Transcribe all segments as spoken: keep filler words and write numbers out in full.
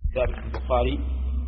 ثابت البخاري: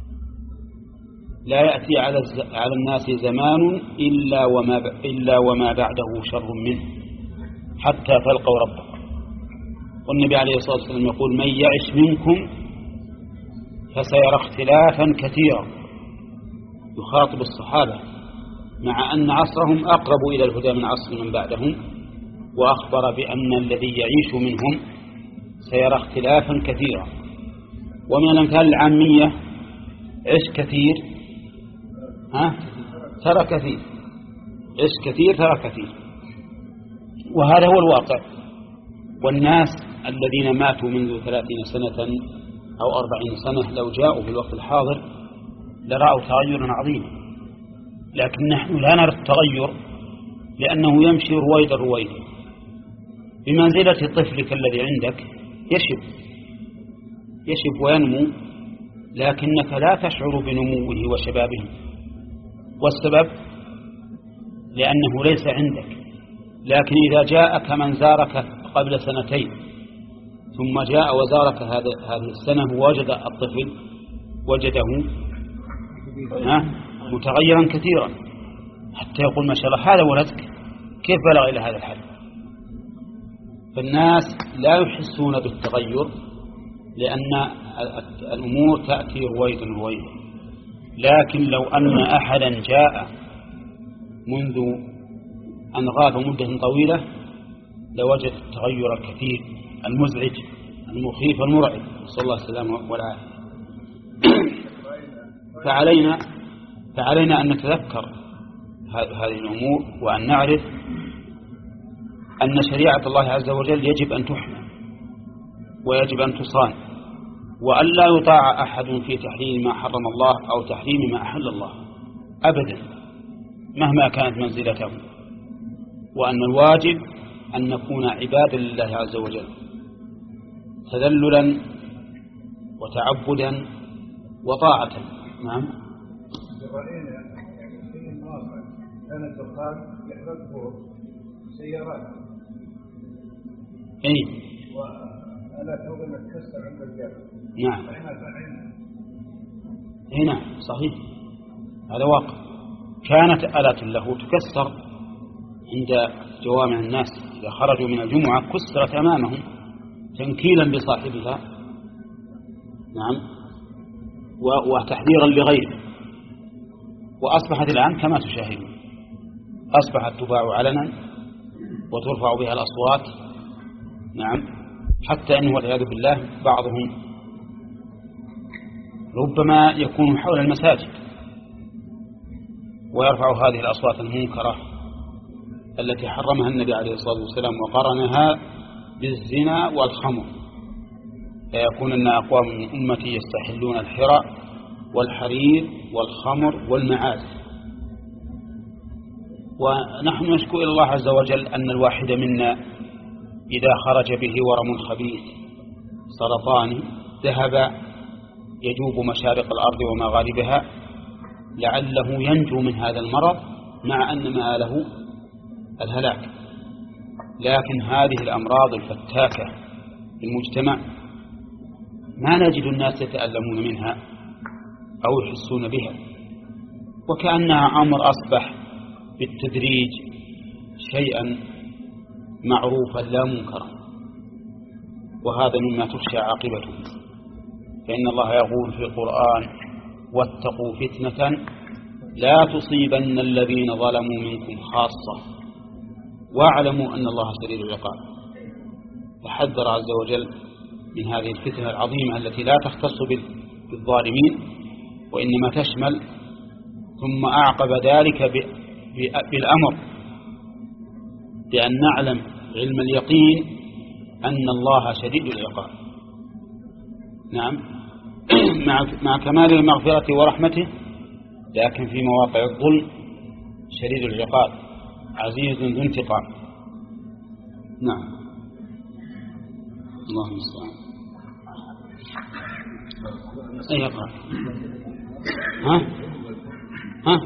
لا يأتي على على الناس زمان إلا وما إلا وما بعده شر منه حتى تلقوا ربكم. والنبي عليه الصلاة والسلام يقول: من يعش منكم فسيرى اختلافا كثيرا. يخاطب الصحابة مع أن عصرهم أقرب إلى الهدى من عصر من بعدهم، وأخبر بأن الذي يعيش منهم سيرى اختلافا كثيرا. ومن الأمثال العامية: عش كثير ها ترى كثير، عش كثير ترى كثير. وهذا هو الواقع. والناس الذين ماتوا منذ ثلاثين سنة أو أربعين سنة لو جاءوا في الوقت الحاضر لرأوا تغيرا عظيما، لكن نحن لا نرى التغير لأنه يمشي رويدا رويدا بمنزلة طفلك الذي عندك يشب يشب وينمو، لكنك لا تشعر بنموه وشبابه. والسبب لأنه ليس عندك. لكن إذا جاءك من زارك قبل سنتين ثم جاء وزارك هذه السنة ووجد الطفل وجده متغيرا كثيرا، حتى يقول: ما شاء الله هذا ولدك، كيف بلغ إلى هذا الحد؟ فالناس لا يحسون بالتغير لأن الأمور تأتي رويدا رويدا. لكن لو أن أحدا جاء منذ أن غاب مدة طويلة لوجد التغير الكثير المزعج المخيف المرعب، صلى الله عليه وسلم والعافية. فعلينا فعلينا أن نتذكر هذه الأمور، وأن نعرف أن شريعة الله عز وجل يجب أن تحمى ويجب أن تصان، وأن لا يطاع أحد في تحريم ما حرم الله أو تحريم ما أحل الله أبدا مهما كانت منزلته. وأن الواجب أن نكون عبادا لله عز وجل تذللا وتعبدا وطاعة. نعم. كان الدخان يحرقه سيارات. اي وألا توقع أن تكسر عند الرجال. نعم. اي نعم صحيح، هذا واقع. كانت آلات له تكسر عند جوامع الناس إذا خرجوا من الجمعة، كسرت أمامهم تنكيلا بصاحبها. نعم. وتحذيرا لغيره. وأصبحت الآن كما تشاهدون، أصبحت تباع علنا وترفع بها الأصوات. نعم. حتى أنه والعياذ بالله بعضهم ربما يكون حول المساجد ويرفع هذه الأصوات المنكرة التي حرمها النبي عليه الصلاة والسلام وقرنها بالزنا والخمر، فيكون أن أقوام من أمتي يستحلون الحرى والحرير والخمر والمعازف. ونحن نشكو إلى الله عز وجل أن الواحد منا إذا خرج به ورم خبيث سرطاني ذهب يجوب مشارق الأرض ومغاربها لعله ينجو من هذا المرض، مع أن مآله الهلاك. لكن هذه الأمراض الفتاكة في المجتمع ما نجد الناس يتألمون منها أو يحسون بها، وكأنها أمر أصبح بالتدريج شيئا معروفا لا منكرا، وهذا مما تخشى عاقبته. فإن الله يقول في القرآن: واتقوا فتنة لا تصيبن الذين ظلموا منكم خاصة واعلموا أن الله شديد العقاب. فحذر عز وجل من هذه الفتنة العظيمة التي لا تختص بالظالمين وإنما تشمل. ثم أعقب ذلك بالأمر بأن نعلم علم اليقين أن الله شديد العقاب. نعم. مع كمال المغفرة ورحمته، لكن في مواقع الظلم شديد العقاب عزيز ذو انتقام. نعم. اللهم المستعان. أي يقرأ؟ ها ها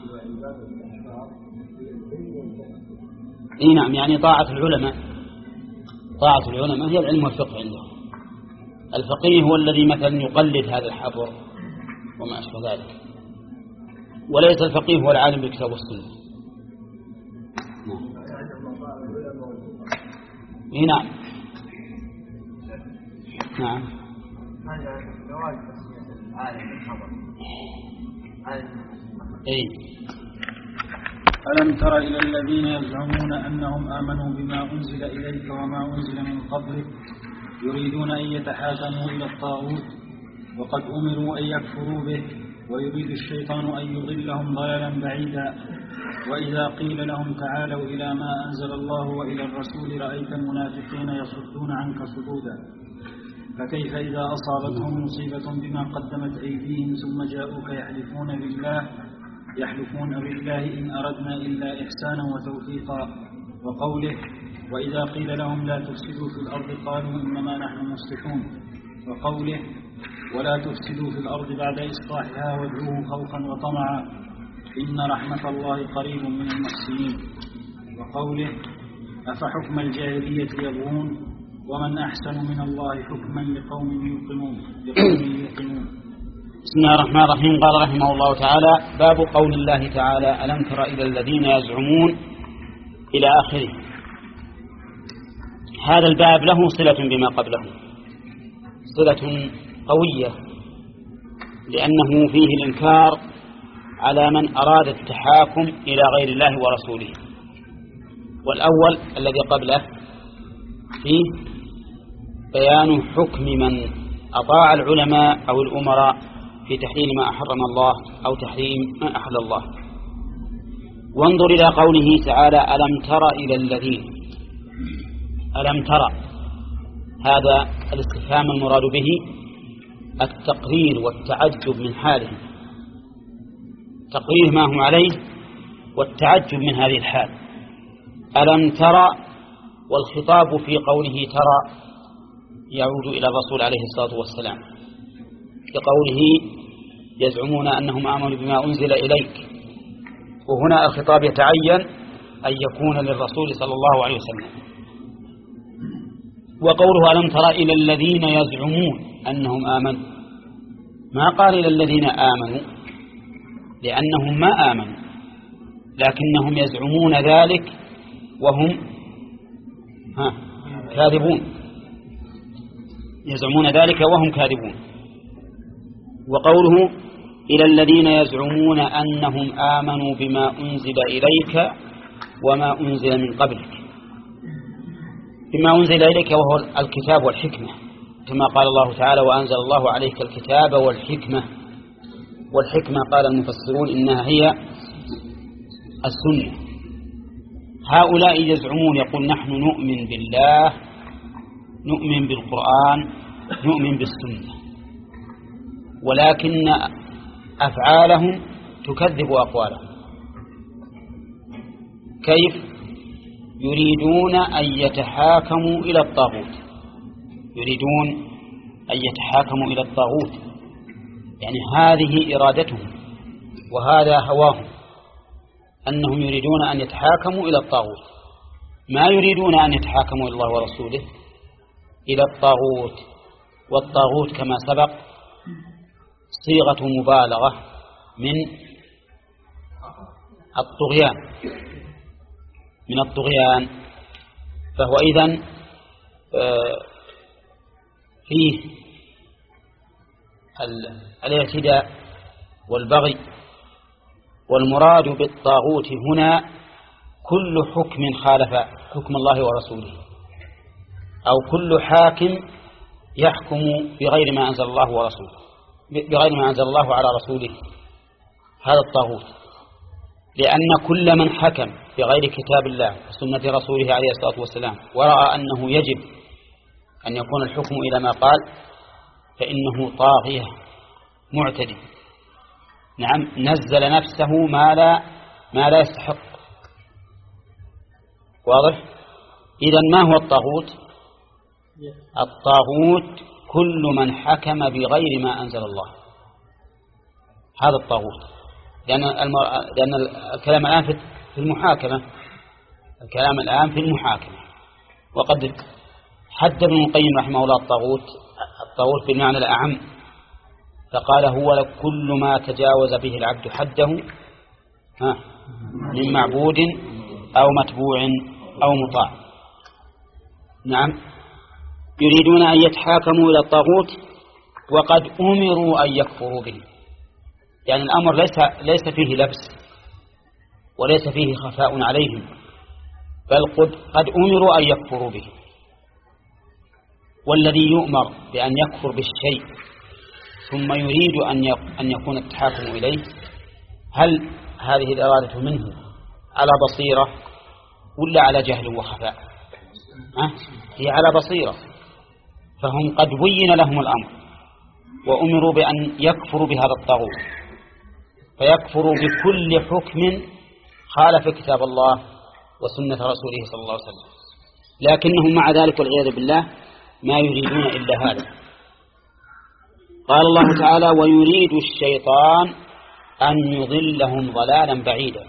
اي نعم، يعني طاعة العلماء. طاعة العلماء هي العلم والفقه عندهم. الفقيه هو الذي مثلا يقلد هذا الحبر وما أشبه ذلك، وليس الفقيه هو العالم بالكتاب والسنة. نعم نعم. أي ألم تر إلى الذين يزعمون أنهم آمنوا بما أنزل إليك وما أنزل من قبلك يريدون أن يتحاكموا إلى الطاغوت وقد أمروا أن يكفروا به ويريد الشيطان أن يضلهم ضلالا بعيدا. وإذا قيل لهم تعالوا إلى ما أنزل الله وإلى الرسول رأيت المنافقين يصدون عنك صدودا. فكيف إذا أصابتهم مصيبة بما قدمت أيديهم ثم جاءوك يحلفون بالله يحلفون بالله إن أردنا إلا إحسانا وتوفيقا. وقوله وإذا قيل لهم لا تفسدوا في الأرض قالوا إنما نحن مصلحون. وقوله ولا تفسدوا في الأرض بعد إصلاحها وادعوه خوفا وطمعا إن رحمة الله قريب من المحسنين. وقوله أفحكم الجاهلية يبغون ومن أحسن من الله حكما لقوم يوقنون يوقنون. بسم الله الرحمن الرحيم. قال رحمه الله تعالى باب قول الله تعالى ألم تر إلى الذين يزعمون إلى آخره. هذا الباب له صلة بما قبله، صلة قوية، لأنه فيه الإنكار على من أراد التحاكم إلى غير الله ورسوله. والأول الذي قبله فيه بيان حكم من أطاع العلماء أو الأمراء في تحليل ما أحرم الله أو تحريم ما أحل الله. وانظر إلى قوله تعالى ألم تر إلى الذين. ألم ترى هذا الاستفهام المراد به التقرير والتعجب من حالهم، تقرير ما هم عليه والتعجب من هذه الحال. ألم ترى، والخطاب في قوله ترى يعود إلى الرسول عليه الصلاة والسلام كقوله يزعمون أنهم آمنوا بما أنزل إليك، وهنا الخطاب يتعين أن يكون للرسول صلى الله عليه وسلم. وقوله ألم ترى إلى الذين يزعمون أنهم آمنوا، ما قال إلى الذين آمنوا لأنهم ما آمنوا، لكنهم يزعمون ذلك وهم ها كاذبون، يزعمون ذلك وهم كاذبون. وقوله إلى الذين يزعمون أنهم آمنوا بما أنزل إليك وما أنزل من قبلك. بما أنزل إليك وهو الكتاب والحكمة، كما قال الله تعالى وأنزل الله عليك الكتاب والحكمة. والحكمة قال المفسرون إنها هي السنة. هؤلاء يزعمون يقول نحن نؤمن بالله، نؤمن بالقرآن، نؤمن بالسنة، ولكن أفعالهم تكذب أقوالهم. كيف؟ يريدون أن يتحاكموا إلى الطاغوت، يريدون أن يتحاكموا إلى الطاغوت، يعني هذه إرادتهم وهذا هواهم، أنهم يريدون أن يتحاكموا إلى الطاغوت، ما يريدون أن يتحاكموا إلى الله ورسوله، إلى الطاغوت. والطاغوت كما سبق صيغة مبالغة من الطغيان من الطغيان فهو إذن فيه الاعتداء والبغي. والمراد بالطاغوت هنا كل حكم خالف حكم الله ورسوله، أو كل حاكم يحكم بغير ما أنزل الله ورسوله بغير ما أنزل الله على رسوله، هذا الطاغوت. لأن كل من حكم بغير كتاب الله وسنة رسوله عليه الصلاة والسلام ورأى أنه يجب أن يكون الحكم إلى ما قال فإنه طاغية معتدي، نعم نزل نفسه ما لا ما لا يستحق. واضح؟ إذن ما هو الطاغوت؟ الطاغوت كل من حكم بغير ما أنزل الله، هذا الطاغوت. لأن المر... لأن الكلام الآن في المحاكمة، الكلام الآن في المحاكمة. وقد حدد ابن القيم رحمه الله الطاغوت الطاغوت بالمعنى الأعم، فقال هو كل ما تجاوز به العبد حده من معبود أو متبوع أو مطاع. نعم، يريدون أن يتحاكموا إلى الطاغوت وقد أمروا أن يكفروا به، يعني الأمر ليس ليس فيه لبس وليس فيه خفاء عليهم، بل قد, قد أمروا أن يكفروا به. والذي يؤمر بأن يكفر بالشيء ثم يريد أن يكون التحاكم إليه، هل هذه الإرادة منه على بصيرة ولا على جهل وخفاء؟ أه؟ هي على بصيرة، فهم قد بين لهم الأمر وأمروا بأن يكفروا بهذا الطاغوت، فيكفروا بكل حكم خالف كتاب الله وسنة رسوله صلى الله عليه وسلم، لكنهم مع ذلك والعياذ بالله ما يريدون إلا هذا. قال الله تعالى ويريد الشيطان أن يضلهم ضلالا بعيدا.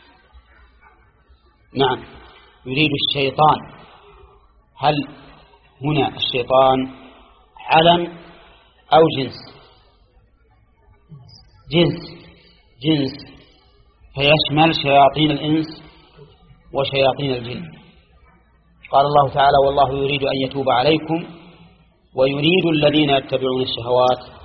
نعم، يريد الشيطان، هل هنا الشيطان علم أو جنس؟ جنس جنس فيشمل شياطين الإنس وشياطين الجن. قال الله تعالى والله يريد أن يتوب عليكم ويريد الذين يتبعون الشهوات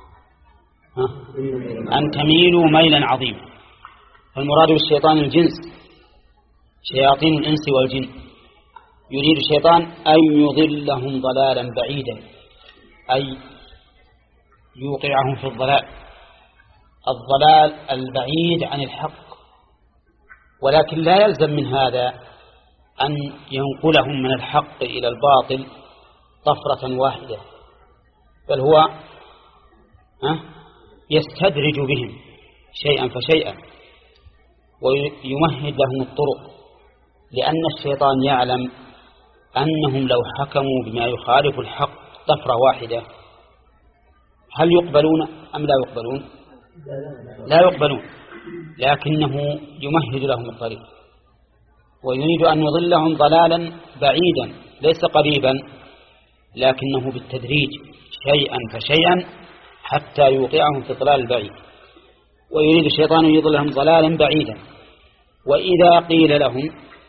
أن تميلوا ميلا عظيما. فالمراد بالشيطان الجنس شياطين الإنس والجن. يريد الشيطان أن يضلهم ضلالا بعيدا، أي يوقعهم في الضلال، الضلال البعيد عن الحق، ولكن لا يلزم من هذا أن ينقلهم من الحق إلى الباطل طفرة واحدة، بل هو يستدرج بهم شيئا فشيئا ويمهد لهم الطرق، لأن الشيطان يعلم أنهم لو حكموا بما يخالف الحق طفرة واحدة هل يقبلون أم لا يقبلون؟ لا يقبلون، لكنه يمهد لهم الطريق ويريد أن يضلهم ضلالا بعيدا ليس قريبا، لكنه بالتدريج شيئا فشيئا حتى يوقعهم في الضلال البعيد. ويريد الشيطان أن يضلهم ضلالا بعيدا. وإذا قيل لهم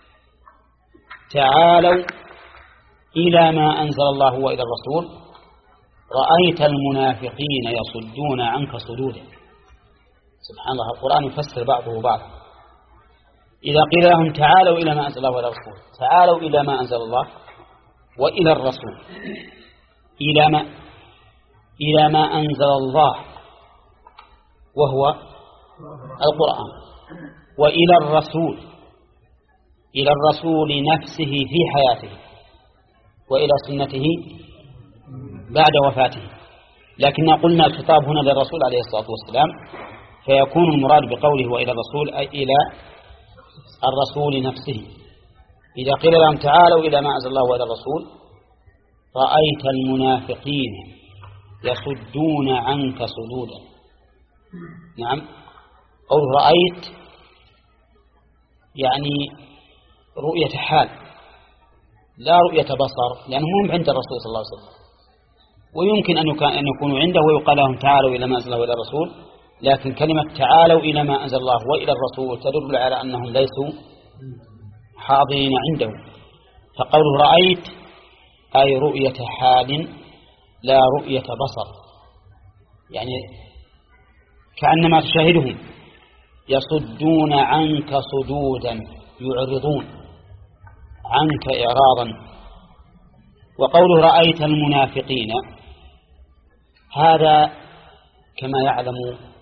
تعالوا إلى ما أنزل الله وإلى الرسول رأيت المنافقين يصدون عنك صدودا. سبحان الله، القرآن يفسر بعضه بعضا. إذا قيل لهم تعالوا إلى ما أنزل الله وإلى الرسول، تعالوا إلى ما أنزل الله وإلى الرسول، إلى ما إلى ما أنزل الله وهو القرآن، وإلى الرسول، إلى الرسول نفسه في حياته، وإلى سنته بعد وفاته. لكن قلنا الخطاب هنا للرسول عليه الصلاة والسلام، فيكون المراد بقوله وإلى الرسول أي إلى الرسول نفسه. إذا قيل لهم تعالوا إلى ما أنزل الله وإلى الرسول رأيت المنافقين يصدون عنك صدودا. نعم، قول رأيت يعني رؤية حال لا رؤية بصر، لأنهم هم عند الرسول صلى الله عليه وسلم، ويمكن أن يكونوا عنده ويقال لهم تعالوا إلى ما أنزل الله وإلى الرسول، لكن كلمة تعالوا إلى ما أنزل الله وإلى الرسول تدل على أنهم ليسوا حاضرين عنده. فقوله رأيت أي رؤية حال لا رؤية بصر، يعني كأنما تشاهدهم يصدون عنك صدودا، يعرضون عنك إعراضا. وقوله رأيت المنافقين هذا كما يعلم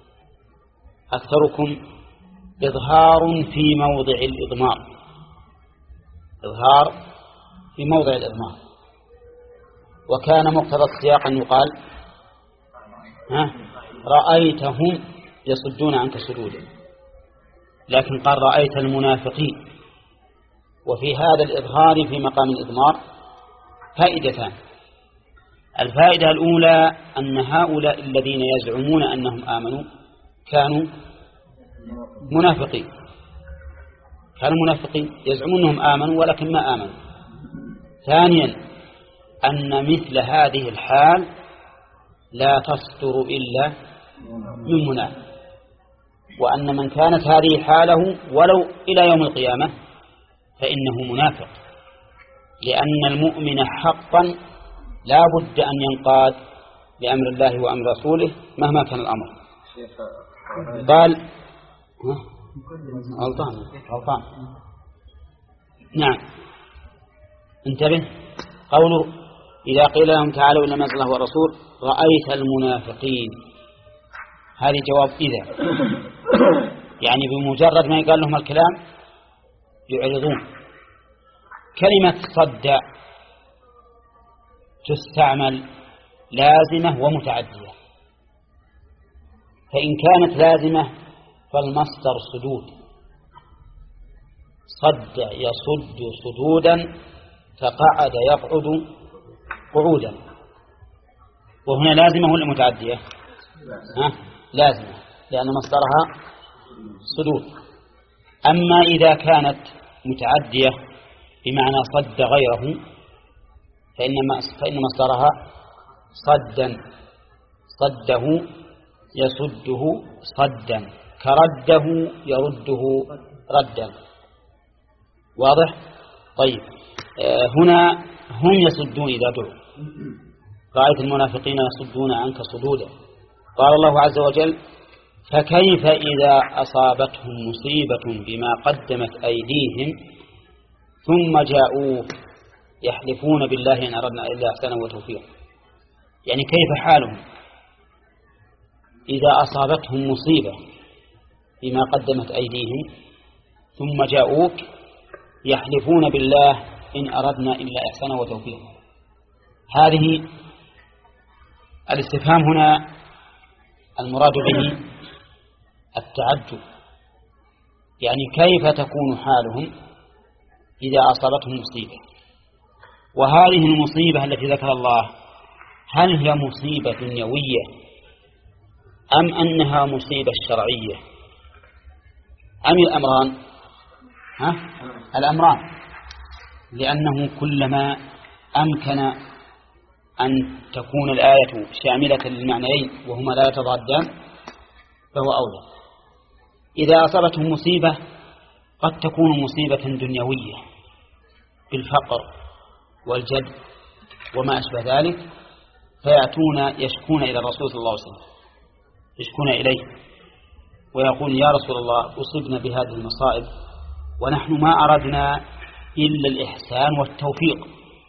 أكثركم إظهار في موضع الإضمار، إظهار في موضع الإضمار، وكان مقتضى السياق أن يقال ها رأيتهم يصدون عنك صدودا، لكن قال رأيت المنافقين. وفي هذا الإظهار في مقام الإضمار فائدتان. الفائدة الأولى أن هؤلاء الذين يزعمون أنهم آمنوا كانوا منافقين، كانوا منافقين يزعمون أنهم آمنوا ولكن ما آمنوا. ثانيا أن مثل هذه الحال لا تصدر إلا من منافق، وأن من كانت هذه حاله ولو إلى يوم القيامة فإنه منافق، لأن المؤمن حقا لا بد أن ينقاد لأمر الله وأمر رسوله مهما كان الأمر. قال غلطان غلطان نعم انتبه، قوله إذا قيل لهم تعالوا إلى ما أنزل الله ورسول رأيت المنافقين، هذه جواب إذا، يعني بمجرد ما يقال لهم الكلام يعرضون. كلمة صد تستعمل لازمة ومتعدية، فإن كانت لازمة فالمصدر صدود، صد يصد صدودا فقعد يقعد قعودا، وهنا لازمة ولا متعدية؟ ها؟ لازمة، لأن مصدرها صدود. أما إذا كانت متعدية بمعنى صد غيره فإنما فإن مصدرها صدا، صده يصده صدا، كرده يرده ردا. واضح؟ طيب آه هنا هم يصدون إذا دعوا، رأيت المنافقين يصدون عنك صدودا. قال الله عز وجل فكيف إذا أصابتهم مصيبة بما قدمت أيديهم ثم جاءوك يحلفون بالله إن أردنا إلا إحسانا وتوفيقا، يعني كيف حالهم إذا أصابتهم مصيبة بما قدمت أيديهم ثم جاءوك يحلفون بالله إن أردنا إلا إحسانا وتوفيقا. هذه الاستفهام هنا المراد به التعجب، يعني كيف تكون حالهم إذا أصابتهم مصيبة. وهذه المصيبة التي ذكر الله هل هي مصيبة دنيوية أم أنها مصيبة شرعية أم الأمران؟ ها؟ الأمران، لأنه كلما أمكن أن تكون الآية شاملة للمعنيين وهما لا يتضادان فهو أولى. إذا أصابتهم مصيبة قد تكون مصيبة دنيوية بالفقر والجد وما أشبه ذلك، فيأتون يشكون إلى الرسول صلى الله عليه وسلم، يشكون إليه ويقول يا رسول الله أصبنا بهذه المصائب ونحن ما أردنا إلا الإحسان والتوفيق.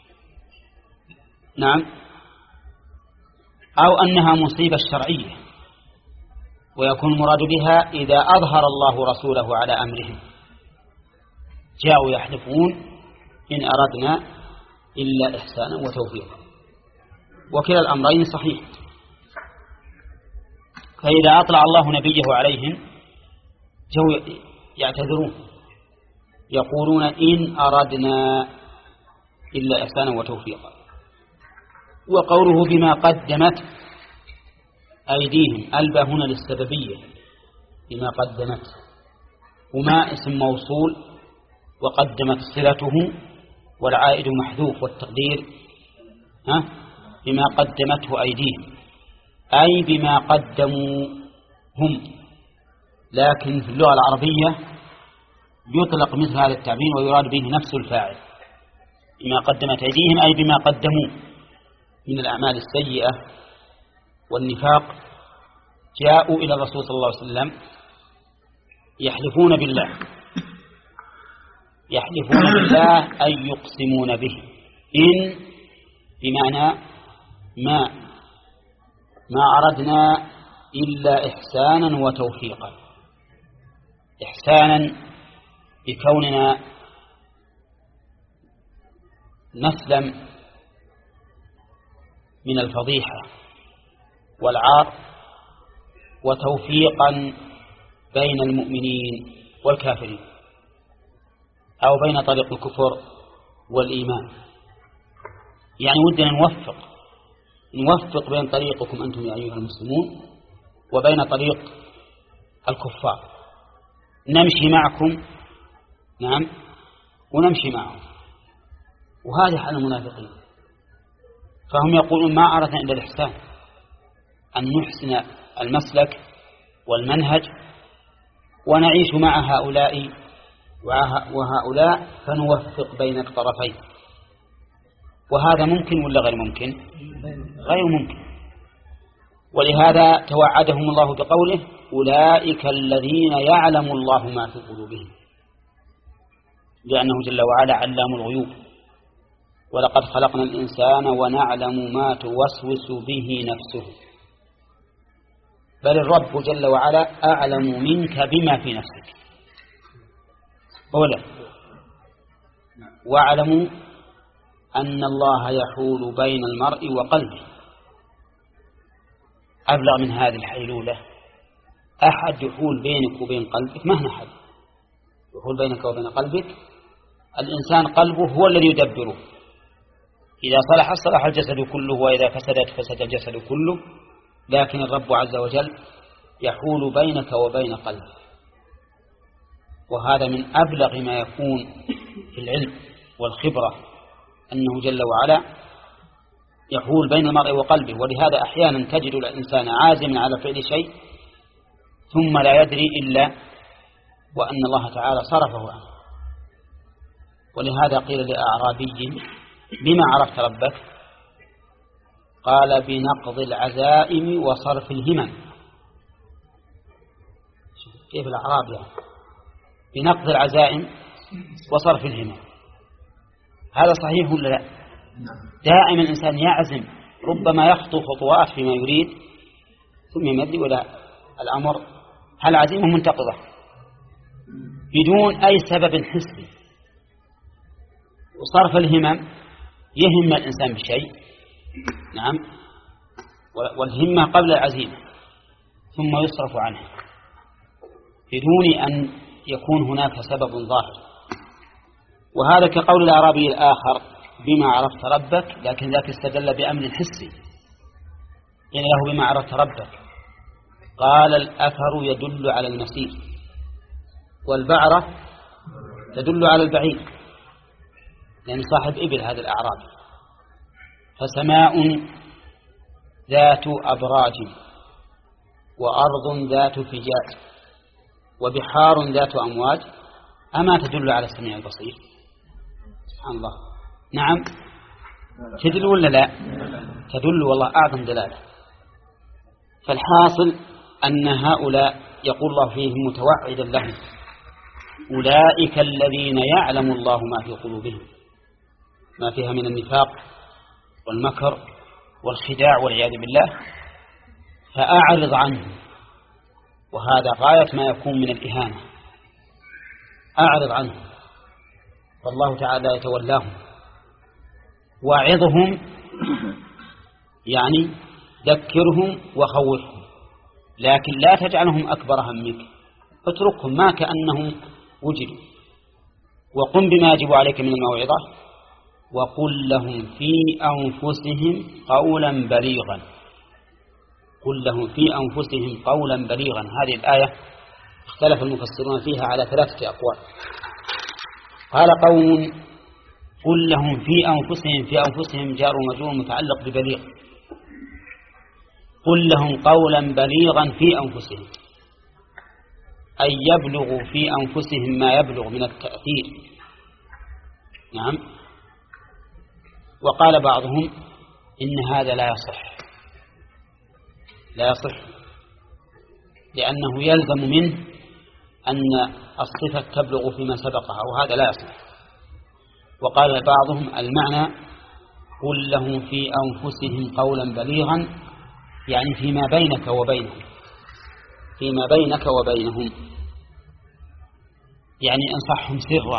نعم. أو أنها مصيبة شرعية ويكون المراد بها إذا أظهر الله رسوله على أمرهم جاءوا يحلفون إن أردنا إلا إحسانا وتوفيقا، وكلا الأمرين صحيح. فإذا أطلع الله نبيه عليهم جو يعتذرون يقولون إن أردنا إلا إحسانا وتوفيقا. وقوله بما قدمت أيديهم ألبى هنا للسببية، بما قدمت، وما اسم موصول وقدمت صلته والعائد محذوف والتقدير ها بما قدمته أيديهم أي بما قدموا هم. لكن في اللغة العربية يطلق مثل هذا التعبير ويراد به نفس الفاعل، بما قدمت أيديهم أي بما قدموا من الأعمال السيئة والنفاق. جاءوا إلى الرسول صلى الله عليه وسلم يحلفون بالله، يحلفون بالله أي يقسمون به. إن بمعنى ما ما أردنا إلا إحسانا وتوفيقا، إحسانا بكوننا نسلم من الفضيحة والعار، وتوفيقا بين المؤمنين والكافرين أو بين طريق الكفر والإيمان. يعني ودنا نوفق نوفق بين طريقكم أنتم يا أيها المسلمون وبين طريق الكفار، نمشي معكم نعم ونمشي معهم. وهذا حال المنافقين، فهم يقولون ما أردنا إلا الإحسان أن نحسن المسلك والمنهج ونعيش مع هؤلاء وهؤلاء فنوفق بين الطرفين. وهذا ممكن ولا غير ممكن؟ غير ممكن. ولهذا توعدهم الله بقوله أولئك الذين يعلم الله ما في قلوبهم، لأنه جل وعلا علام الغيوب. ولقد خلقنا الإنسان ونعلم ما توسوس به نفسه، بل الرب جل وعلا أعلم منك بما في نفسك. أولا واعلموا أن الله يحول بين المرء وقلبه. أبلغ من هذه الحيلولة أحد يحول بينك وبين قلبك مهما حد يحول بينك وبين قلبك. الإنسان قلبه هو الذي يدبره، إذا صلح صلح الجسد كله، وإذا فسدت فسد الجسد كله. لكن الرب عز وجل يحول بينك وبين قلبك، وهذا من أبلغ ما يكون في العلم والخبرة، أنه جل وعلا يحول بين المرء وقلبه. ولهذا أحيانا تجد الإنسان عازما على فعل شيء ثم لا يدري إلا وأن الله تعالى صرفه عنه. ولهذا قيل لأعرابي بما عرفت ربك؟ قال بنقض العزائم وصرف الهمم. كيف الأعراب يعني؟ بنقض العزائم وصرف الهمم. هذا صحيح ولا لا؟ دائما الإنسان يعزم، ربما يخطو خطوات فيما يريد ثم يمد ولا الأمر هل عزيمة منتقضة بدون أي سبب حسي. وصرف الهمم يهم الإنسان بشيء، نعم، والهمة قبل العزيمة ثم يصرف عنه بدون أن يكون هناك سبب ظاهر. وهذا كقول الأعرابي الآخر بما عرفت ربك، لكن ذاك استدل بأمر حسي، يعني له بما عرفت ربك. قال الأثر يدل على المسير، والبعرة تدل على البعيد، يعني صاحب إبل هذا الأعرابي. فسماء ذات أبراج، وأرض ذات فجاج، وبحار ذات أمواج، أما تدل على السميع البصير؟ سبحان الله. نعم تدل ولا لا؟ تدل، والله أعظم دلالة. فالحاصل أن هؤلاء يقول الله فيهم متوعدا لهم أولئك الذين يعلم الله ما في قلوبهم، ما فيها من النفاق والمكر والخداع والعياذ بالله، فأعرض عنه. وهذا غاية ما يكون من الإهانة، أعرض عنه، والله تعالى يتولاهم. واعظهم يعني ذكرهم وخوفهم، لكن لا تجعلهم أكبر همك، اتركهم ما كأنهم وجدوا. وقم بما يجب عليك من الموعظة، وقل لهم في أنفسهم قولا بليغا. قل لهم في أنفسهم قولا بليغا. هذه الآية اختلف المفسرون فيها على ثلاثة أقوال. قال قوم قل لهم في أنفسهم، في أنفسهم جار ومجرور متعلق ببليغ. قل لهم قولا بليغا في أنفسهم، أي يبلغ في أنفسهم ما يبلغ من التأثير. نعم. وقال بعضهم إن هذا لا يصح، لا يصح لأنه يلزم منه أن الصفة تبلغ فيما سبقها، وهذا لا يصح. وقال بعضهم المعنى قل لهم في أنفسهم قولا بليغا، يعني فيما بينك وبينهم، فيما بينك وبينهم، يعني انصحهم سرا.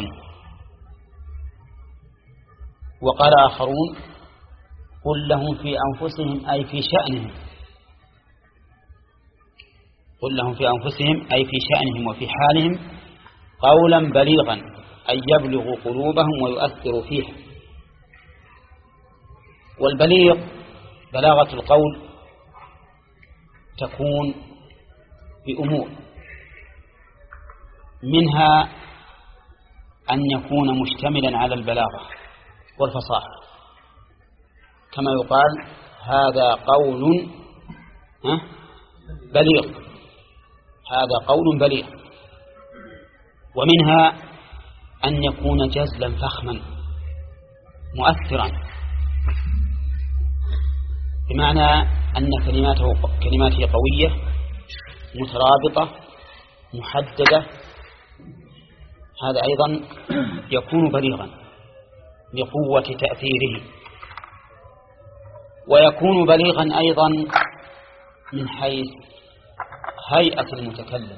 وقال آخرون قل لهم في أنفسهم أي في شأنهم، قل لهم في أنفسهم أي في شأنهم وفي حالهم قولا بليغا، أي يبلغ قلوبهم ويؤثر فيها. والبليغ بلاغة القول تكون بأمور، منها أن يكون مشتملا على البلاغة والفصاحة، كما يقال هذا قول ها؟ بليغ، هذا قول بليغ. ومنها أن يكون جزلا فخما مؤثرا، بمعنى أن كلماته كلماته قوية مترابطة محددة، هذا أيضا يكون بليغا لقوة تأثيره. ويكون بليغا أيضا من حيث هيئة المتكلم،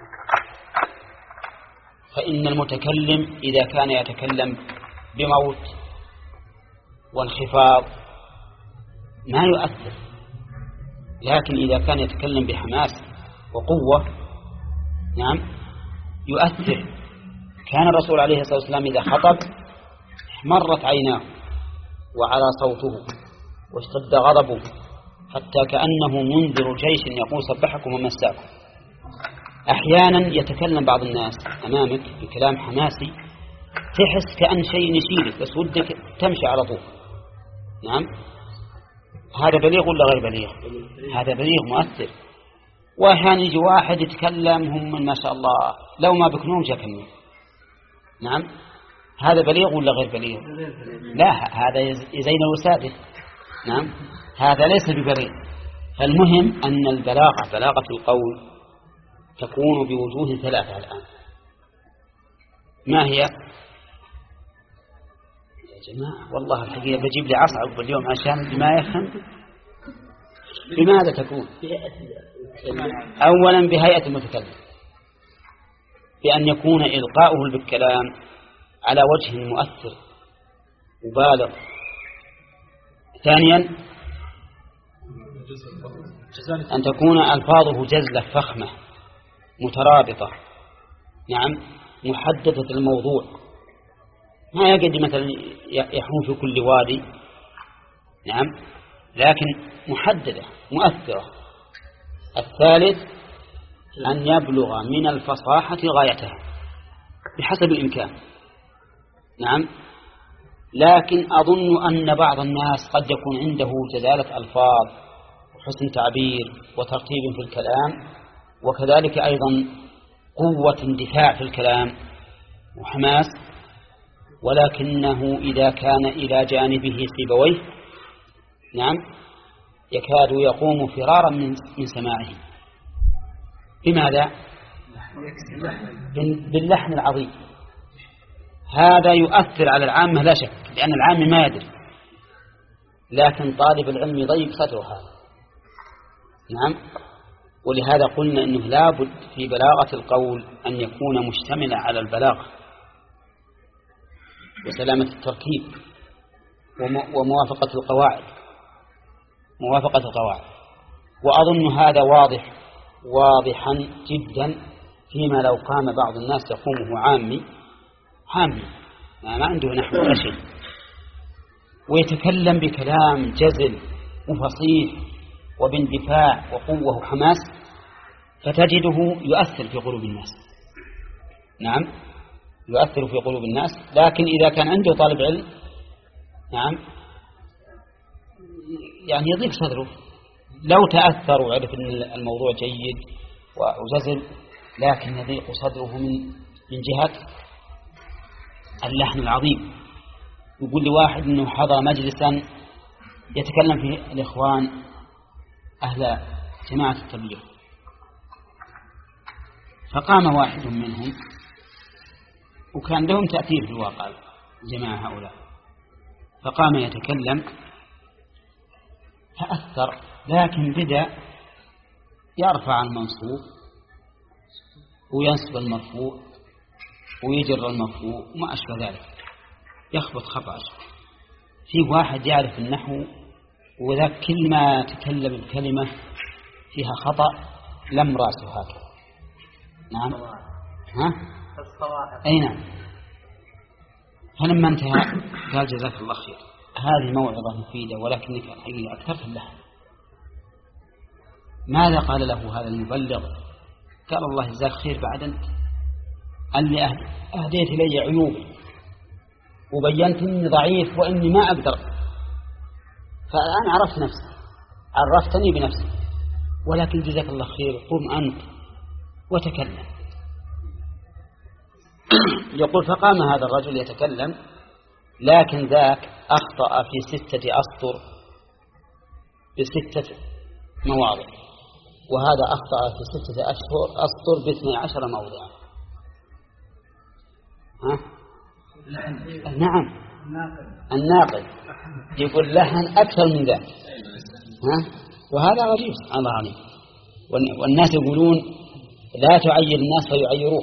فإن المتكلم إذا كان يتكلم بموت وانخفاض ما يؤثر، لكن إذا كان يتكلم بحماس وقوة نعم يؤثر. كان الرسول عليه الصلاة والسلام إذا خطب احمرت عيناه وعلى صوته واشتد غضبه، حتى كأنه منذر جيش يقول سبحكم ومساكم. أحيانا يتكلم بعض الناس أمامك بكلام حماسي تحس كأن شيء يشيلك بس ودك تمشي على طول. نعم، هذا بليغ ولا غير بليغ؟ هذا بليغ مؤثر. وأحيانا يجي واحد يتكلم هم من ما شاء الله لو ما بكنون جاكني. نعم، هذا بليغ ولا غير بليغ؟ لا، هذا يزين الوسادة. نعم، هذا ليس ببليغ. فالمهم أن البلاغة بلاغة القول تكون بوجوه ثلاثة الآن. ما هي؟ يا جماعة والله الحقيقة بجيب لي عصعب اليوم عشان ما يفهم. بماذا تكون؟ أولا بهيئة المتكلم، بأن يكون إلقاؤه بالكلام على وجه مؤثر مبالغ. ثانيا أن تكون ألفاظه جزلة فخمة مترابطة، نعم، محددة الموضوع، ما يقعد مثلا يحوم في كل وادي، نعم، لكن محددة مؤثرة. الثالث أن يبلغ من الفصاحة غايتها بحسب الإمكان. نعم، لكن أظن أن بعض الناس قد يكون عنده جزالة ألفاظ وحسن تعبير وترتيب في الكلام، وكذلك أيضا قوة اندفاع في الكلام وحماس، ولكنه إذا كان إلى جانبه سيبويه نعم يكاد يقوم فرارا من من سماعه. بماذا؟ باللحن العظيم. هذا يؤثر على العامة لا شك، لأن العامة ما يدري، لكن طالب العلم يضيق صدره هذا. نعم، ولهذا قلنا أنه لابد في بلاغة القول أن يكون مشتملا على البلاغة وسلامة التركيب وموافقة القواعد موافقة القواعد. وأظن هذا واضح واضحا جدا فيما لو قام بعض الناس يقومه عامي عامي ما عنده نحو ولا شيء ويتكلم بكلام جزل وفصيح وباندفاع وقوة وحماس، فتجده يؤثر في قلوب الناس. نعم، يؤثر في قلوب الناس. لكن إذا كان عنده طالب علم نعم يعني يضيق صدره، لو تأثر وعرف أن الموضوع جيد وجزل، لكن يضيق صدره من من جهة اللحن العظيم. يقول لي واحد أنه حضر مجلسا يتكلم فيه الإخوان أهل جماعة التبليغ، فقام واحد منهم وكان لهم تأثير في الواقع جماعة هؤلاء، فقام يتكلم فأثر، لكن بدأ يرفع المنصوب وينصب المرفوع ويجر المرفوع وما أشبه ذلك، يخبط خطأ. في واحد يعرف النحو وذاك كل ما تكلم الكلمة فيها خطأ لم رأسه هكذا. نعم، ها؟ أي نعم. فلما انتهى قال جزاك الله خير، هذه موعظة مفيدة ولكنك الحقيقة أكثرت اللحن. ماذا قال له هذا المبلغ؟ قال الله جزاك خير بعد أنت قال لي أهديت لي عيوبي وبينت إني ضعيف وإني ما أقدر، فالآن عرفت نفسي، عرفتني بنفسي، ولكن جزاك الله خير قم أنت وتكلم. يقول فقام هذا الرجل يتكلم، لكن ذاك أخطأ في ستة أسطر بستة مواضع، وهذا أخطأ في ستة أسطر باثني عشر موضعا. ها؟ نعم الناقل يقول لحن أكثر من ذلك. ها؟ وهذا غريب سبحان الله عليه. والناس يقولون لا تعير الناس فيعيروك.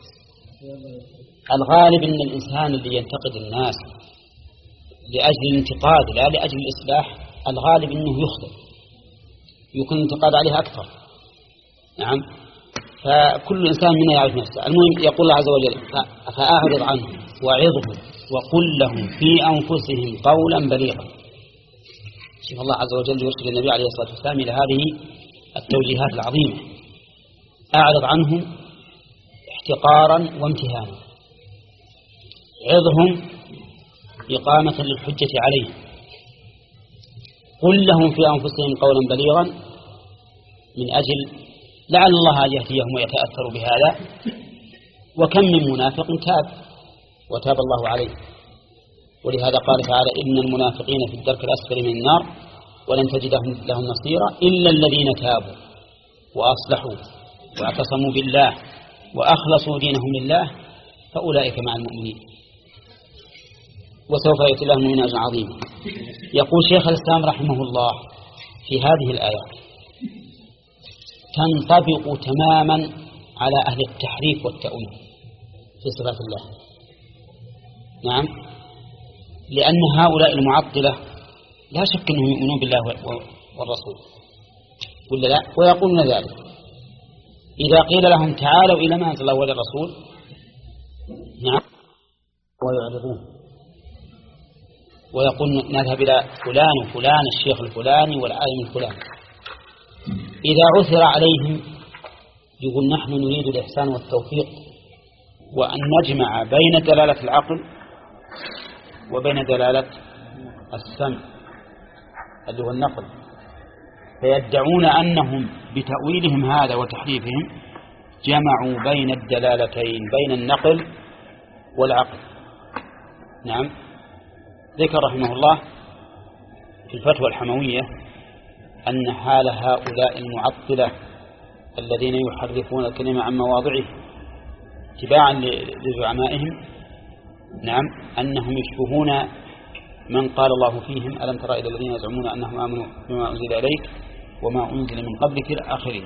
الغالب أن الإنسان اللي ينتقد الناس لأجل الانتقاد لا لأجل الإصلاح الغالب أنه يخطئ، يكون الانتقاد عليه أكثر. نعم. فكل إنسان منا يعرف نفسه. المهم يقول الله عز وجل فأعرض عنهم وعظهم وقل لهم في أنفسهم قولا بليغا. شوف الله عز وجل يرسل النبي عليه الصلاة والسلام إلى هذه التوجيهات العظيمة. أعرض عنهم احتقارا وامتهانا، عظهم إقامة للحجة عليهم، قل لهم في أنفسهم قولا بليغا من أجل لعل الله أن يهديهم ويتأثروا بهذا. وكم من منافق تاب وتاب الله عليه، ولهذا قال تعالى إن المنافقين في الدرك الأسفل من النار ولن تجد لهم نصيرا إلا الذين تابوا وأصلحوا واعتصموا بالله وأخلصوا دينهم لله فأولئك مع المؤمنين وسوف يؤتي لهم من أجر عظيم. يقول شيخ الإسلام رحمه الله في هذه الآيات تنطبق تماما على أهل التحريف والتأويل في صفات الله. نعم، لأن هؤلاء المعطلة لا شك أنهم يؤمنون بالله والرسول ولا لا، ويقولون ذلك. إذا قيل لهم تعالوا إلى ما أنزل الله والرسول نعم ويعرضون ويقول نذهب إلى فلان وفلان الشيخ الفلاني والعالم الفلاني. إذا عثر عليهم يقول نحن نريد الإحسان والتوفيق وأن نجمع بين دلالة العقل وبين دلالة السمع اللي هو النقل، فيدعون أنهم بتأويلهم هذا وتحريفهم جمعوا بين الدلالتين بين النقل والعقل. نعم. ذكر رحمه الله في الفتوى الحموية أن حال هؤلاء المعطلة الذين يحرفون الكلمة عن مواضعه اتباعا لزعمائهم نعم أنهم يشبهون من قال الله فيهم ألم ترى إلى الذين يزعمون أنهم آمنوا بما أنزل إليك وما أنزل من قبلك إلى آخره.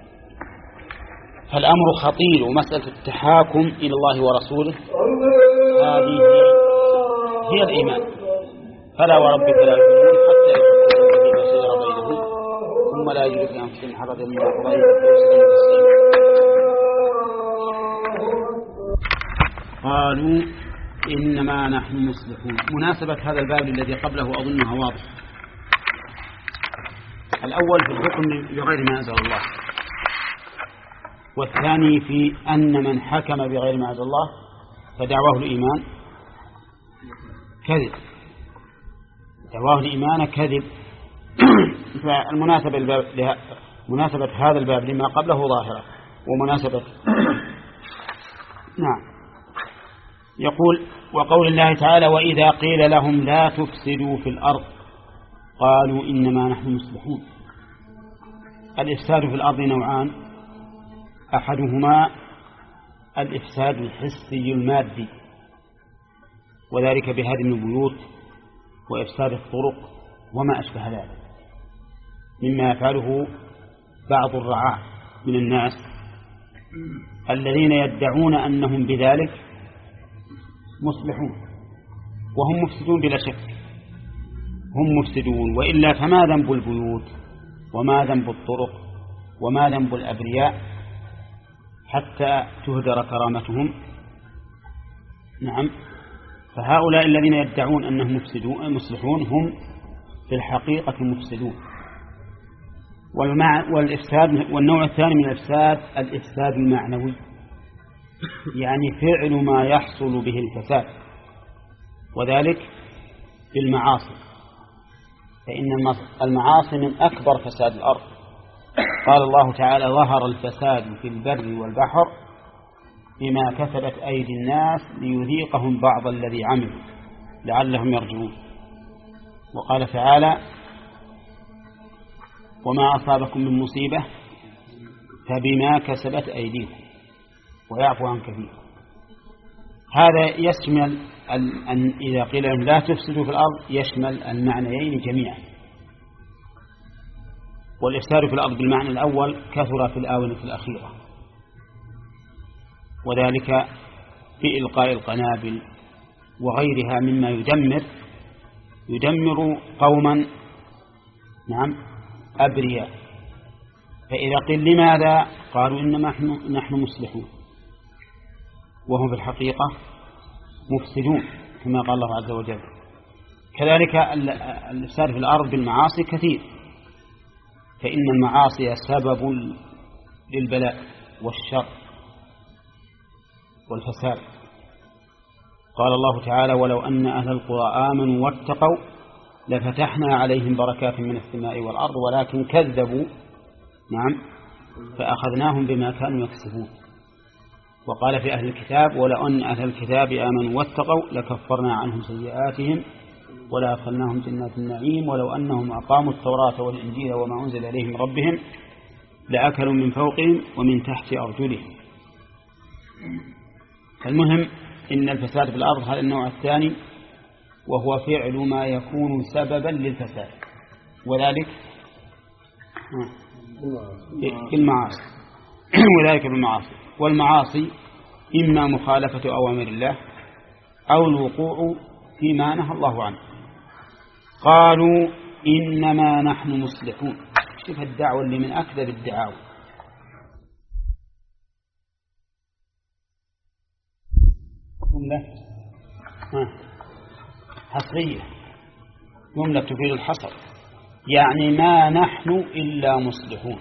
فالأمر خطير، ومسألة التحاكم إلى الله ورسوله هذه هي الإيمان. فلا وربك لا يؤمنون حتى يحكموا فيما شجر بينهم ثم لا يجدوا في أنفسهم حرجا مما قضيت ويسلموا تسليما. قالوا إنما نحن مصلحون. مناسبة هذا الباب الذي قبله أظنها واضح. الأول في الحكم بغير ما أنزل الله، والثاني في أن من حكم بغير ما أنزل الله فدعواه الإيمان كذب، دعواه الإيمان كذب. فالمناسبة الباب لها مناسبة هذا الباب لما قبله ظاهرة، ومناسبة نعم. يقول وقول الله تعالى وإذا قيل لهم لا تفسدوا في الأرض قالوا إنما نحن مصلحون. الإفساد في الأرض نوعان، أحدهما الإفساد الحسي المادي وذلك بهدم البيوت وإفساد الطرق وما أشبه ذلك مما يفعله بعض الرعاة من الناس الذين يدعون أنهم بذلك مصلحون وهم مفسدون بلا شك، هم مفسدون. وإلا فما ذنب البيوت وما ذنب الطرق وما ذنب الأبرياء حتى تهدر كرامتهم. نعم. فهؤلاء الذين يدعون أنهم مفسدون مصلحون هم في الحقيقة مفسدون. والإفساد والنوع الثاني من الإفساد الإفساد المعنوي، يعني فعل ما يحصل به الفساد، وذلك بالمعاصي، فإن المعاصي من أكبر فساد الأرض قال الله تعالى ظهر الفساد في البر والبحر بما كسبت أيدي الناس ليذيقهم بعض الذي عملوا لعلهم يرجعون. وقال تعالى وما أصابكم من مصيبة فبما كسبت أيديكم ويعفو عن كثير. هذا يشمل أن إذا قيل لهم لا تفسدوا في الأرض يشمل المعنيين جميعا. والإفساد في الأرض بالمعنى الأول كثر في الآونة الأخيرة، وذلك في إلقاء القنابل وغيرها مما يدمر يدمر قوما نعم أبرياء. فإذا قيل لماذا قالوا إنما نحن, نحن مصلحون وهم في الحقيقة مفسدون كما قال الله عز وجل. كذلك الإفساد في الأرض بالمعاصي كثير، فإن المعاصي سبب للبلاء والشر والفساد. قال الله تعالى ولو أن أهل القرى آمنوا واتقوا لفتحنا عليهم بركات من السماء والأرض ولكن كذبوا نعم فأخذناهم بما كانوا يكسبون. وقال في أهل الكتاب ولو أن أهل الكتاب آمنوا واتقوا لكفرنا عنهم سيئاتهم ولا أدخلناهم جنات النعيم ولو أنهم أقاموا التوراة والإنجيل وما أنزل إليهم من ربهم لأكلوا من فوقهم ومن تحت أرجلهم. المهم إن الفساد في الأرض هذا النوع الثاني، وهو فعل ما يكون سببا للفساد، وذلك في المعاصي وذلك في المعاصي. والمعاصي إما مخالفة أوامر الله أو الوقوع فيما نهى الله عنه. قالوا إنما نحن مصلحون. شوف الدعوة اللي من أكثر الدعاوى. جملة حصرية، جملة تفيد الحصر، يعني ما نحن إلا مصلحون.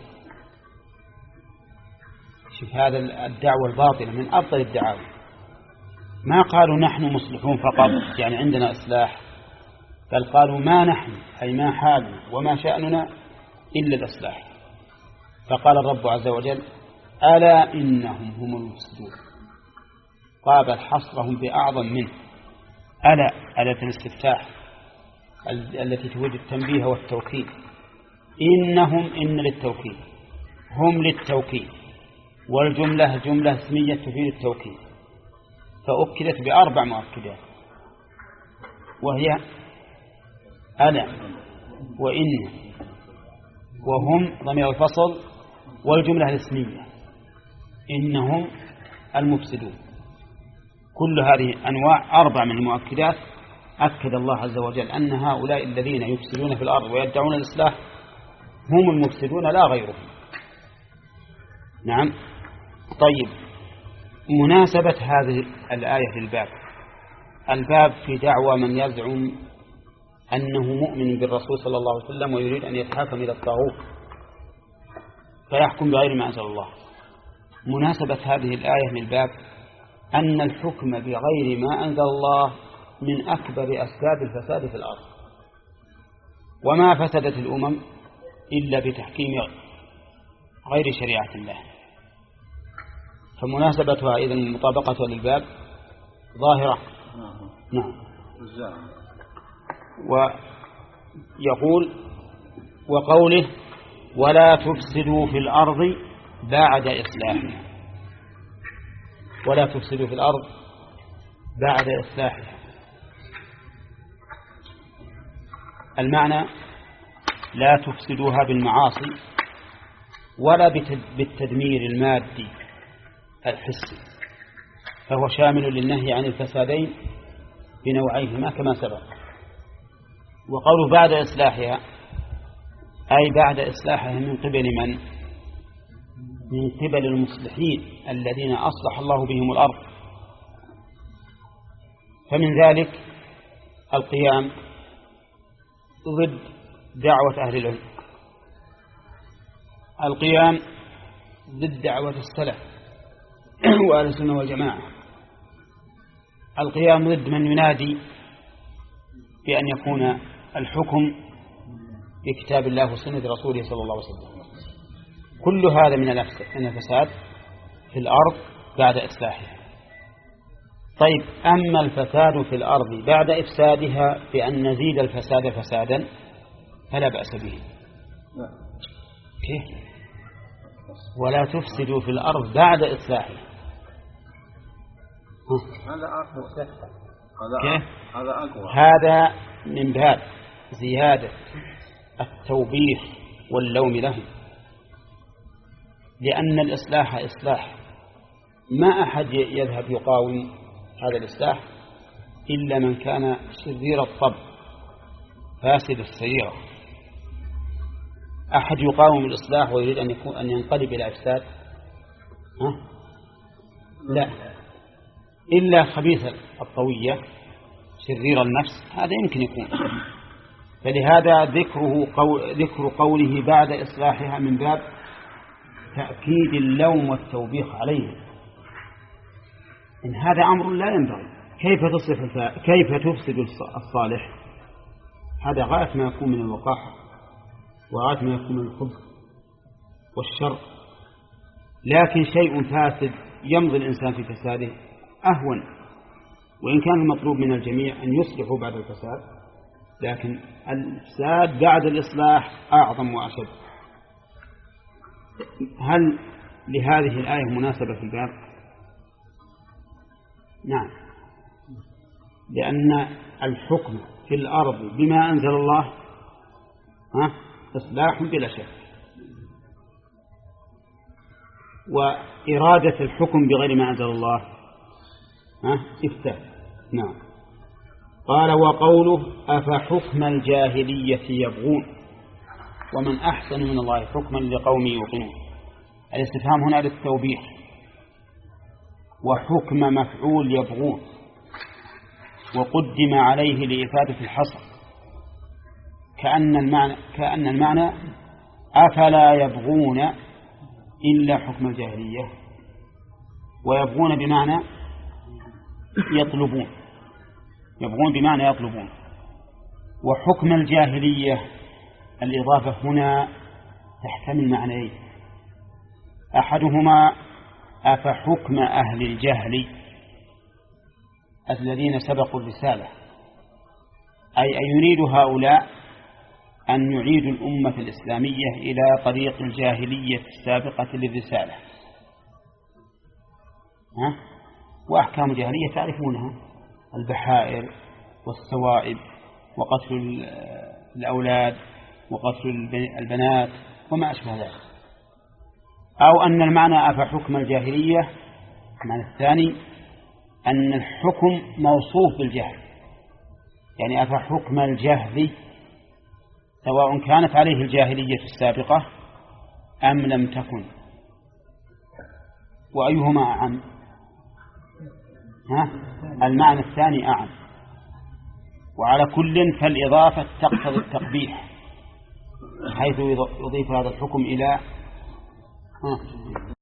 شوف هذا الدعوة الباطلة من أبطل الدعاوى. ما قالوا نحن مصلحون فقط يعني عندنا إصلاح، بل قالوا ما نحن أي ما حالنا وما شأننا إلا الإصلاح. فقال الرب عز وجل ألا إنهم هم المفسدون. قابل حصرهم بأعظم منه. ألا ألا الاستفتاح التي تفيد التنبيه والتوكيد. إنهم إن للتوكيد، هم للتوكيد، والجملة جملة اسمية تفيد التوكيد، فأكدت بأربع مؤكدات، وهي ألا وإن وهم ضمير الفصل والجملة الاسمية إنهم المفسدون. كل هذه أنواع أربع من المؤكدات أكد الله عز وجل أن هؤلاء الذين يفسدون في الأرض ويدعون الإصلاح هم المفسدون لا غيرهم. نعم. طيب، مناسبة هذه الآية للباب، الباب في دعوى من يزعم أنه مؤمن بالرسول صلى الله عليه وسلم ويريد أن يتحاكم إلى الطاغوت فيحكم بغير ما أنزل الله. مناسبة هذه الآية للباب أن الحكم بغير ما أنزل الله من أكبر أسباب الفساد في الأرض، وما فسدت الأمم إلا بتحكيم غير شريعة الله. فمناسبتها إذن مطابقة للباب ظاهرة. نعم. ويقول وقوله ولا تفسدوا في الأرض بعد إصلاحها، ولا تفسدوا في الأرض بعد إصلاحها. المعنى لا تفسدوها بالمعاصي ولا بالتدمير المادي الحسي، فهو شامل للنهي عن الفسادين بنوعيهما كما سبق. وقوله بعد إصلاحها أي بعد إصلاحها من قبل من؟ من قبل المصلحين الذين أصلح الله بهم الأرض. فمن ذلك القيام ضد دعوة أهل العلم، القيام ضد دعوة السلف وأهل السنة والجماعة، القيام ضد من ينادي بأن يكون الحكم بكتاب الله وسنة رسوله صلى الله عليه وسلم، كل هذا من الفساد في الأرض بعد إصلاحها. طيب أما الفساد في الأرض بعد إفسادها بأن نزيد الفساد فسادا فلا بأس به. كيف؟ ولا تفسدوا في الأرض بعد إصلاحها. هذا أقوى. كيف؟ هذا أقوى. هذا من باب زيادة التوبيخ واللوم لهم، لأن الإصلاح إصلاح، ما أحد يذهب يقاوم هذا الإصلاح إلا من كان شرير الطبع فاسد السيرة. أحد يقاوم الإصلاح ويريد أن يكون أن ينقلب إلى إفساد؟ ها؟ لا، إلا خبيث الطوية شرير النفس، هذا يمكن يكون. فلهذا ذكره قول ذكر قوله بعد إصلاحها من باب تأكيد اللوم والتوبيخ عليه. إن هذا أمر لا ينبغي. كيف تصلح كيف تفسد الصالح؟ هذا غاية ما يكون من الوقاحة وغاية ما يكون من الخبث والشر. لكن شيء فاسد يمضي الإنسان في فساده أهون، وإن كان المطلوب من الجميع أن يصلحوا بعد الفساد، لكن الفساد بعد الإصلاح أعظم وأشد. هل لهذه الآية مناسبة في الباب؟ نعم، لأن الحكم في الأرض بما أنزل الله ها إصلاح بلا شك، وإرادة الحكم بغير ما أنزل الله ها إفساد. نعم. قال وقوله أفحكم الجاهلية يبغون ومن أحسن من الله حكما لقوم يوقنون. الاستفهام هنا للتوبيخ، وحكم مفعول يبغون، وقدم عليه لإفادة الحصر، كأن المعنى كأن المعنى أفلا يبغون إلا حكم الجاهلية، ويبغون بمعنى يطلبون، يبغون بمعنى يطلبون. وحكم الجاهلية الإضافة هنا تحتمل معنيين، أحدهما أفحكم أهل الجهل الذين سبقوا الرسالة، أي أن يريد هؤلاء أن يعيدوا الأمة الإسلامية إلى طريق الجاهلية السابقة للرسالة. ها؟ وأحكام الجاهلية تعرفونها، البحائر والسوائب وقتل الأولاد وقتل البنات وما أشبه ذلك. أو أن المعنى أفحكم الجاهلية، المعنى الثاني أن الحكم موصوف بالجهل، يعني أفحكم الجهل سواء كانت عليه الجاهلية السابقة أم لم تكن، وأيهما أعم؟ ها؟ المعنى الثاني أعم. وعلى كل فالإضافة تقتضي التقبيح، حيث يضيف هذا الحكم إلى ها